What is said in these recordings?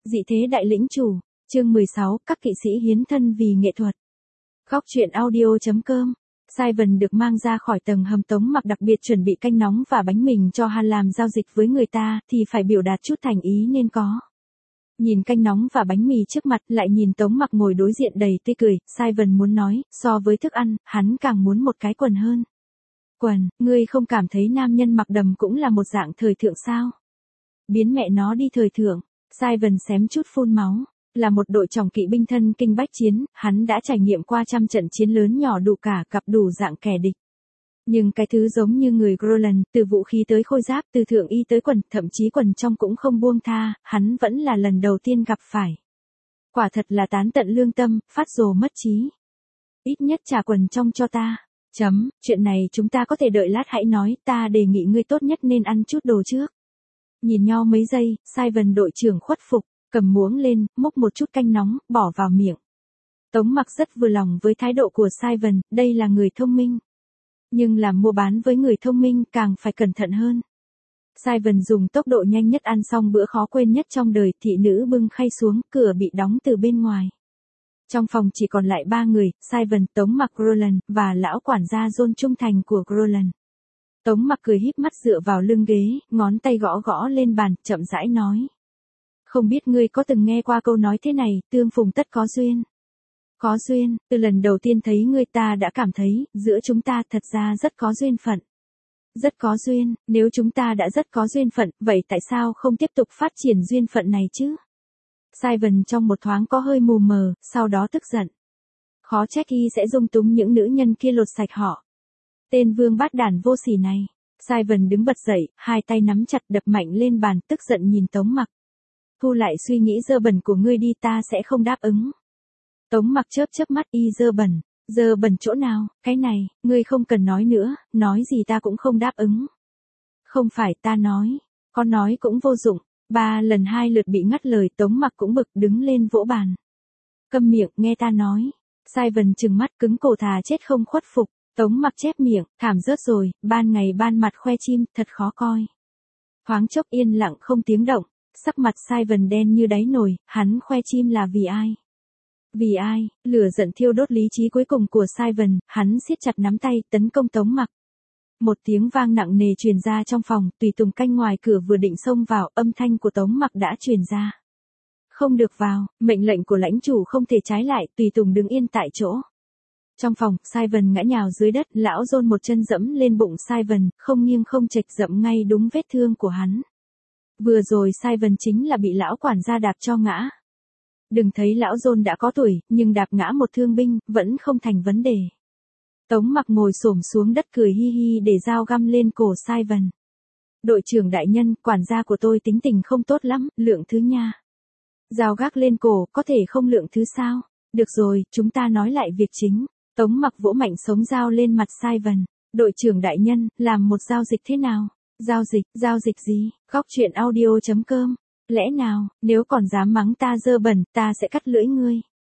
Dị thế đại lĩnh chủ, chương 16, các kỵ sĩ hiến thân vì nghệ thuật. Góc truyện audio.com. Simon được mang ra khỏi tầng hầm Tống Mặc đặc biệt chuẩn bị canh nóng và bánh mì cho Han làm giao dịch với người ta thì phải biểu đạt chút thành ý nên có. Nhìn canh nóng và bánh mì trước mặt lại nhìn Tống Mặc ngồi đối diện đầy tươi cười, Simon muốn nói, so với thức ăn, hắn càng muốn một cái quần hơn. Quần, ngươi không cảm thấy nam nhân mặc đầm cũng là một dạng thời thượng sao? Biến mẹ nó đi thời thượng. Simon xém chút phun máu. Là một đội trọng kỵ binh thân kinh bách chiến, hắn đã trải nghiệm qua trăm trận chiến lớn nhỏ đủ cả, gặp đủ dạng kẻ địch. Nhưng cái thứ giống như người Groland, từ vũ khí tới khôi giáp, từ thượng y tới quần, thậm chí quần trong cũng không buông tha, hắn vẫn là lần đầu tiên gặp phải. Quả thật là tán tận lương tâm, phát rồ mất trí. Ít nhất trả quần trong cho ta. Chuyện này chúng ta có thể đợi lát hãy nói, ta đề nghị ngươi tốt nhất nên ăn chút đồ trước. Nhìn nhau mấy giây, Simon đội trưởng khuất phục, cầm muỗng lên, múc một chút canh nóng, bỏ vào miệng. Tống Mặc rất vừa lòng với thái độ của Simon, đây là người thông minh. Nhưng làm mua bán với người thông minh càng phải cẩn thận hơn. Simon dùng tốc độ nhanh nhất ăn xong bữa khó quên nhất trong đời, thị nữ bưng khay xuống, cửa bị đóng từ bên ngoài. Trong phòng chỉ còn lại 3 người, Simon, Tống Mặc, Groland, và lão quản gia John trung thành của Groland. Tống Mặc cười híp mắt dựa vào lưng ghế, ngón tay gõ gõ lên bàn, chậm rãi nói. Không biết ngươi có từng nghe qua câu nói thế này, tương phùng tất có duyên. Có duyên, từ lần đầu tiên thấy ngươi ta đã cảm thấy, giữa chúng ta thật ra rất có duyên phận. Rất có duyên, nếu chúng ta đã rất có duyên phận, vậy tại sao không tiếp tục phát triển duyên phận này chứ? Simon trong một thoáng có hơi mù mờ, sau đó tức giận. Khó trách y sẽ dung túng những nữ nhân kia lột sạch họ. Tên vương bát đản vô sỉ này. Simon đứng bật dậy, hai tay nắm chặt đập mạnh lên bàn, tức giận nhìn Tống Mặc. Thu lại suy nghĩ dơ bẩn của ngươi đi, ta sẽ không đáp ứng. Tống Mặc chớp mắt, y dơ bẩn chỗ nào, cái này, ngươi không cần nói nữa, nói gì ta cũng không đáp ứng. Không phải ta nói, có nói cũng vô dụng, 3 lần 2 lượt bị ngắt lời, Tống Mặc cũng bực đứng lên vỗ bàn. Câm miệng, nghe ta nói. Simon trừng mắt cứng cổ thà chết không khuất phục. Tống Mặc chép miệng, thảm rớt rồi, ban ngày ban mặt khoe chim, thật khó coi. Thoáng chốc yên lặng không tiếng động, sắc mặt Simon đen như đáy nồi, hắn khoe chim là vì ai? Vì ai? Lửa giận thiêu đốt lý trí cuối cùng của Simon, hắn siết chặt nắm tay, tấn công Tống Mặc. Một tiếng vang nặng nề truyền ra trong phòng, tùy tùng canh ngoài cửa vừa định xông vào, âm thanh của Tống Mặc đã truyền ra. Không được vào, mệnh lệnh của lãnh chủ không thể trái lại, tùy tùng đứng yên tại chỗ. Trong phòng, Simon ngã nhào dưới đất, lão John một chân dẫm lên bụng Simon, không nghiêng không chệch dẫm ngay đúng vết thương của hắn. Vừa rồi Simon chính là bị lão quản gia đạp cho ngã. Đừng thấy lão John đã có tuổi, nhưng đạp ngã một thương binh, vẫn không thành vấn đề. Tống Mặc ngồi xổm xuống đất cười hi hi để dao găm lên cổ Simon. Đội trưởng đại nhân, quản gia của tôi tính tình không tốt lắm, lượng thứ nha. Dao gác lên cổ, có thể không lượng thứ sao? Được rồi, chúng ta nói lại việc chính. Tống Mặc vỗ mạnh sống dao lên mặt Simon. Đội trưởng đại nhân, làm một giao dịch thế nào? Giao dịch gì? Góc truyện audio.com. Lẽ nào, nếu còn dám mắng ta dơ bẩn, ta sẽ cắt lưỡi ngươi.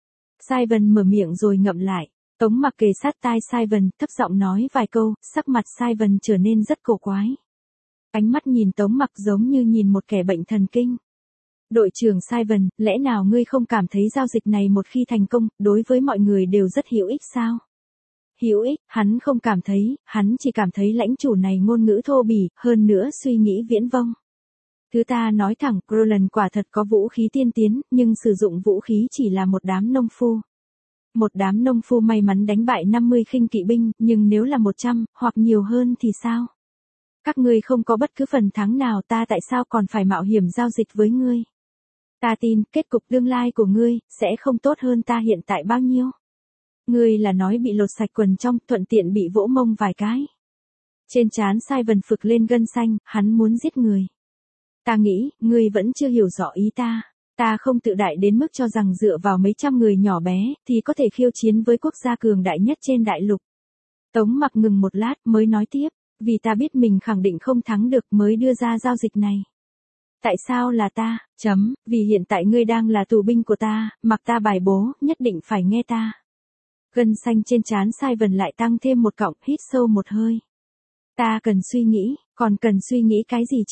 Simon mở miệng rồi ngậm lại. Tống Mặc kề sát tai Simon, thấp giọng nói vài câu, sắc mặt Simon trở nên rất cổ quái. Ánh mắt nhìn Tống Mặc giống như nhìn một kẻ bệnh thần kinh. Đội trưởng Simon, lẽ nào ngươi không cảm thấy giao dịch này một khi thành công, đối với mọi người đều rất hữu ích sao? Hữu ích, hắn không cảm thấy, hắn chỉ cảm thấy lãnh chủ này ngôn ngữ thô bỉ, hơn nữa suy nghĩ viễn vông. Thứ ta nói thẳng, Groland quả thật có vũ khí tiên tiến, nhưng sử dụng vũ khí chỉ là một đám nông phu. Một đám nông phu may mắn đánh bại 50 khinh kỵ binh, nhưng nếu là 100, hoặc nhiều hơn thì sao? Các ngươi không có bất cứ phần thắng nào, ta tại sao còn phải mạo hiểm giao dịch với ngươi? Ta tin, kết cục tương lai của ngươi, sẽ không tốt hơn ta hiện tại bao nhiêu. Ngươi là nói bị lột sạch quần trong, thuận tiện bị vỗ mông vài cái. Trên trán Simon phực lên gân xanh, hắn muốn giết người. Ta nghĩ, ngươi vẫn chưa hiểu rõ ý ta. Ta không tự đại đến mức cho rằng dựa vào mấy trăm người nhỏ bé, thì có thể khiêu chiến với quốc gia cường đại nhất trên đại lục. Tống Mặc ngừng một lát mới nói tiếp, vì ta biết mình khẳng định không thắng được mới đưa ra giao dịch này. Tại sao là ta? Vì hiện tại ngươi đang là tù binh của ta, mặc ta bài bố, nhất định phải nghe ta. Gân xanh trên trán Simon lại tăng thêm một cọng, hít sâu một hơi. Ta cần suy nghĩ, còn cần suy nghĩ cái gì chứ?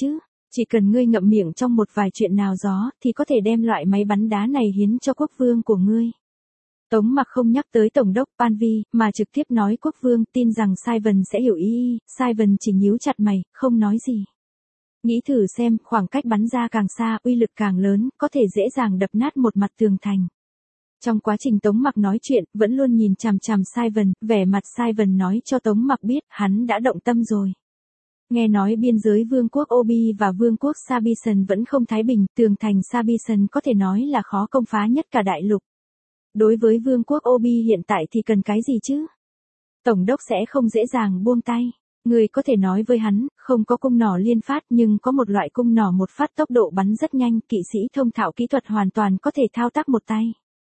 Chỉ cần ngươi ngậm miệng trong một vài chuyện nào gió, thì có thể đem loại máy bắn đá này hiến cho quốc vương của ngươi. Tống Mặc không nhắc tới Tổng đốc Panvi, mà trực tiếp nói quốc vương tin rằng Simon sẽ hiểu ý. Simon chỉ nhíu chặt mày, không nói gì. Nghĩ thử xem, khoảng cách bắn ra càng xa, uy lực càng lớn, có thể dễ dàng đập nát một mặt tường thành. Trong quá trình Tống Mặc nói chuyện, vẫn luôn nhìn chằm chằm Simon, vẻ mặt Simon nói cho Tống Mặc biết, hắn đã động tâm rồi. Nghe nói biên giới vương quốc Obi và vương quốc Sabison vẫn không thái bình, tường thành Sabison có thể nói là khó công phá nhất cả đại lục. Đối với vương quốc Obi hiện tại thì cần cái gì chứ? Tổng đốc sẽ không dễ dàng buông tay. Người có thể nói với hắn, không có cung nỏ liên phát nhưng có một loại cung nỏ một phát tốc độ bắn rất nhanh, kỵ sĩ thông thạo kỹ thuật hoàn toàn có thể thao tác một tay.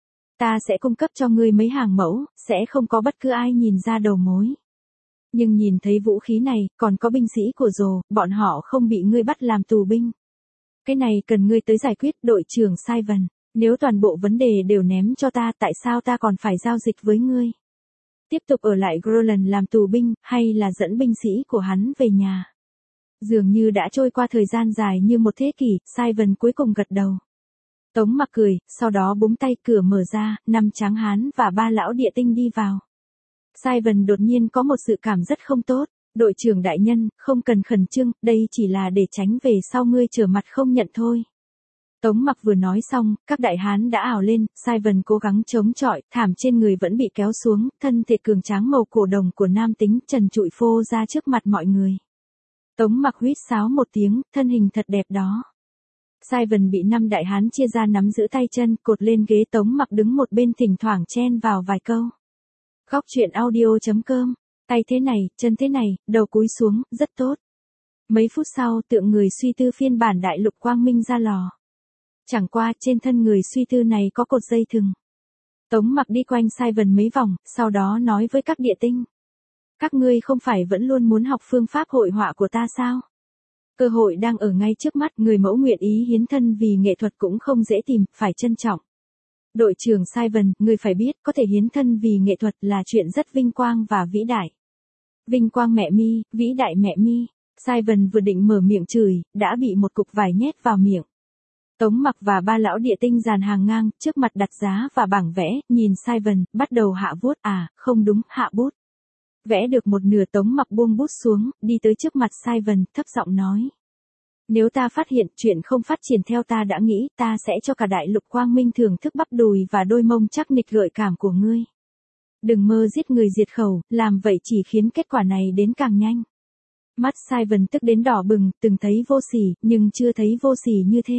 Ta sẽ cung cấp cho ngươi mấy hàng mẫu, sẽ không có bất cứ ai nhìn ra đầu mối. Nhưng nhìn thấy vũ khí này, còn có binh sĩ của Rồ, bọn họ không bị ngươi bắt làm tù binh. Cái này cần ngươi tới giải quyết, đội trưởng Simon. Nếu toàn bộ vấn đề đều ném cho ta, tại sao ta còn phải giao dịch với ngươi? Tiếp tục ở lại Groland làm tù binh, hay là dẫn binh sĩ của hắn về nhà? Dường như đã trôi qua thời gian dài như một thế kỷ, Simon cuối cùng gật đầu. Tống Mặc cười, sau đó búng tay, cửa mở ra, 5 tráng hán và 3 lão địa tinh đi vào. Simon đột nhiên có một sự cảm rất không tốt. Đội trưởng đại nhân, không cần khẩn trương, đây chỉ là để tránh về sau ngươi trở mặt không nhận thôi. Tống Mặc vừa nói xong, các đại hán đã ào lên, Simon cố gắng chống chọi, thảm trên người vẫn bị kéo xuống, thân thể cường tráng màu cổ đồng của nam tính trần trụi phô ra trước mặt mọi người. Tống Mặc huýt sáo một tiếng, thân hình thật đẹp đó. Simon bị 5 đại hán chia ra nắm giữ tay chân, cột lên ghế. Tống Mặc đứng một bên thỉnh thoảng chen vào vài câu. Góc truyện audio.com, tay thế này, chân thế này, đầu cúi xuống, rất tốt. Mấy phút sau, tượng người suy tư phiên bản đại lục quang minh ra lò. Chẳng qua, trên thân người suy tư này có cột dây thừng. Tống Mặc đi quanh Simon mấy vòng, sau đó nói với các địa tinh. Các ngươi không phải vẫn luôn muốn học phương pháp hội họa của ta sao? Cơ hội đang ở ngay trước mắt, người mẫu nguyện ý hiến thân vì nghệ thuật cũng không dễ tìm, phải trân trọng. Đội trưởng Simon, ngươi phải biết, có thể hiến thân vì nghệ thuật là chuyện rất vinh quang và vĩ đại. Vinh quang mẹ mi, vĩ đại mẹ mi. Simon vừa định mở miệng chửi, đã bị một cục vải nhét vào miệng. Tống Mặc và 3 lão địa tinh dàn hàng ngang, trước mặt đặt giá và bảng vẽ, nhìn Simon, bắt đầu hạ vuốt, không đúng, hạ bút. Vẽ được một nửa, Tống Mặc buông bút xuống, đi tới trước mặt Simon, thấp giọng nói. Nếu ta phát hiện chuyện không phát triển theo ta đã nghĩ, ta sẽ cho cả đại lục quang minh thưởng thức bắp đùi và đôi mông chắc nịch gợi cảm của ngươi. Đừng mơ giết người diệt khẩu, làm vậy chỉ khiến kết quả này đến càng nhanh. Mắt Simon tức đến đỏ bừng, từng thấy vô sỉ, nhưng chưa thấy vô sỉ như thế.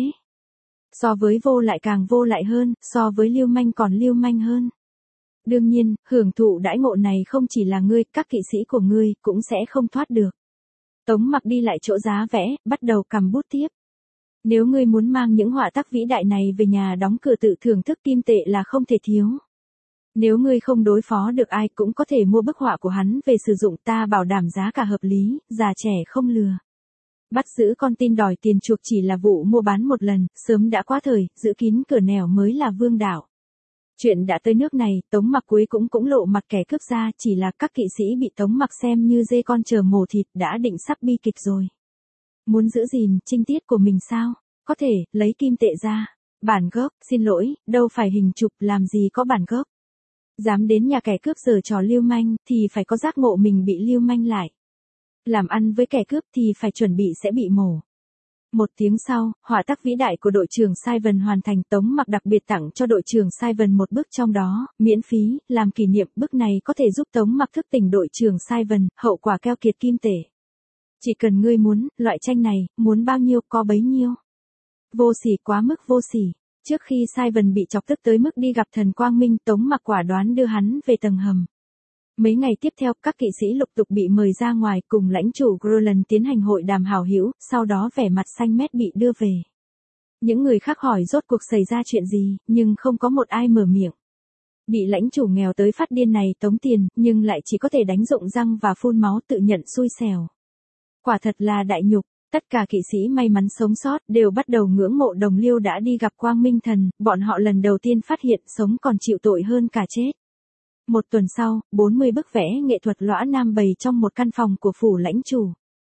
So với vô lại càng vô lại hơn, so với lưu manh còn lưu manh hơn. Đương nhiên, hưởng thụ đãi ngộ này không chỉ là ngươi, các kỵ sĩ của ngươi cũng sẽ không thoát được. Tống Mặc đi lại chỗ giá vẽ, bắt đầu cầm bút tiếp. Nếu ngươi muốn mang những họa tác vĩ đại này về nhà đóng cửa tự thưởng thức, kim tệ là không thể thiếu. Nếu ngươi không đối phó được ai cũng có thể mua bức họa của hắn về sử dụng, ta bảo đảm giá cả hợp lý, già trẻ không lừa. Bắt giữ con tin đòi tiền chuộc chỉ là vụ mua bán một lần, sớm đã quá thời, giữ kín cửa nẻo mới là vương đạo. Chuyện đã tới nước này, Tống Mặc cuối cũng lộ mặt kẻ cướp ra, chỉ là các kỵ sĩ bị Tống Mặc xem như dê con chờ mổ thịt, đã định sắp bi kịch rồi. Muốn giữ gìn trinh tiết của mình sao? Có thể, lấy kim tệ ra. Bản gốc, xin lỗi, đâu phải hình chụp, làm gì có bản gốc. Dám đến nhà kẻ cướp giở trò lưu manh, thì phải có giác ngộ mình bị lưu manh lại. Làm ăn với kẻ cướp thì phải chuẩn bị sẽ bị mổ. Một tiếng sau, họa tác vĩ đại của đội trưởng Simon hoàn thành. Tống Mặc đặc biệt tặng cho đội trưởng Simon một bức trong đó, miễn phí, làm kỷ niệm. Bức này có thể giúp Tống Mặc thức tỉnh đội trưởng Simon, hậu quả keo kiệt kim tệ. Chỉ cần ngươi muốn, loại tranh này, muốn bao nhiêu có bấy nhiêu. Vô sỉ, quá mức vô sỉ. Trước khi Simon bị chọc tức tới mức đi gặp thần Quang Minh, Tống Mặc quả đoán đưa hắn về tầng hầm. Mấy ngày tiếp theo, các kỵ sĩ lục tục bị mời ra ngoài cùng lãnh chủ Groland tiến hành hội đàm hảo hữu, sau đó vẻ mặt xanh mét bị đưa về. Những người khác hỏi rốt cuộc xảy ra chuyện gì, nhưng không có một ai mở miệng. Bị lãnh chủ nghèo tới phát điên này tống tiền, nhưng lại chỉ có thể đánh rụng răng và phun máu, tự nhận xui xẻo. Quả thật là đại nhục. Tất cả kỵ sĩ may mắn sống sót đều bắt đầu ngưỡng mộ đồng liêu đã đi gặp Quang Minh Thần, bọn họ lần đầu tiên phát hiện sống còn chịu tội hơn cả chết. Một tuần sau, 40 bức vẽ nghệ thuật lõa nam bày trong một căn phòng của phủ lãnh chủ.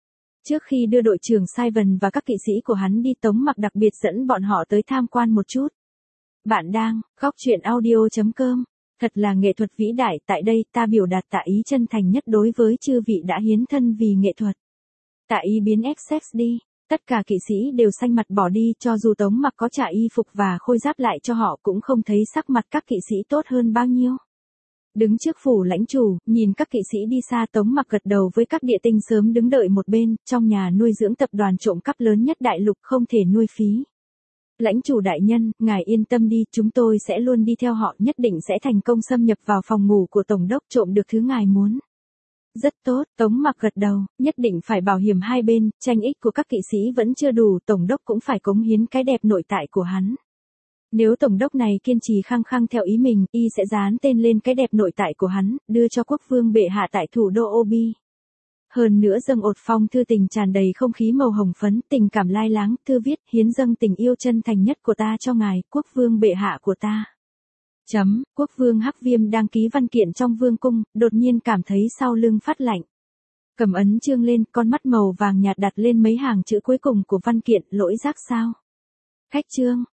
Trước khi đưa đội trưởng Simon và các kỵ sĩ của hắn đi, Tống Mặc đặc biệt dẫn bọn họ tới tham quan một chút. Bạn đang khóc chuyện audio.com. Thật là nghệ thuật vĩ đại, tại đây ta biểu đạt tạ ý chân thành nhất đối với chư vị đã hiến thân vì nghệ thuật. Tạ ý biến Essex đi. Tất cả kỵ sĩ đều xanh mặt bỏ đi, cho dù Tống Mặc có trả y phục và khôi giáp lại cho họ cũng không thấy sắc mặt các kỵ sĩ tốt hơn bao nhiêu. Đứng trước phủ lãnh chủ, nhìn các kỵ sĩ đi xa, Tống Mặc gật đầu với các địa tinh sớm đứng đợi một bên, trong nhà nuôi dưỡng tập đoàn trộm cắp lớn nhất đại lục không thể nuôi phí. Lãnh chủ đại nhân, ngài yên tâm đi, chúng tôi sẽ luôn đi theo họ, nhất định sẽ thành công xâm nhập vào phòng ngủ của tổng đốc, trộm được thứ ngài muốn. Rất tốt, Tống Mặc gật đầu, nhất định phải bảo hiểm hai bên, tranh ích của các kỵ sĩ vẫn chưa đủ, tổng đốc cũng phải cống hiến cái đẹp nội tại của hắn. Nếu tổng đốc này kiên trì khăng khăng theo ý mình, y sẽ dán tên lên cái đẹp nội tại của hắn, đưa cho quốc vương bệ hạ tại thủ đô Obi. Hơn nữa dâng ột phong thư tình tràn đầy không khí màu hồng phấn, tình cảm lai láng, thư viết, hiến dâng tình yêu chân thành nhất của ta cho ngài, quốc vương bệ hạ của ta. Quốc vương Hắc Viêm đang ký văn kiện trong vương cung, đột nhiên cảm thấy sau lưng phát lạnh. Cầm ấn chương lên, con mắt màu vàng nhạt đặt lên mấy hàng chữ cuối cùng của văn kiện, lỗi giác sao? Khách chương,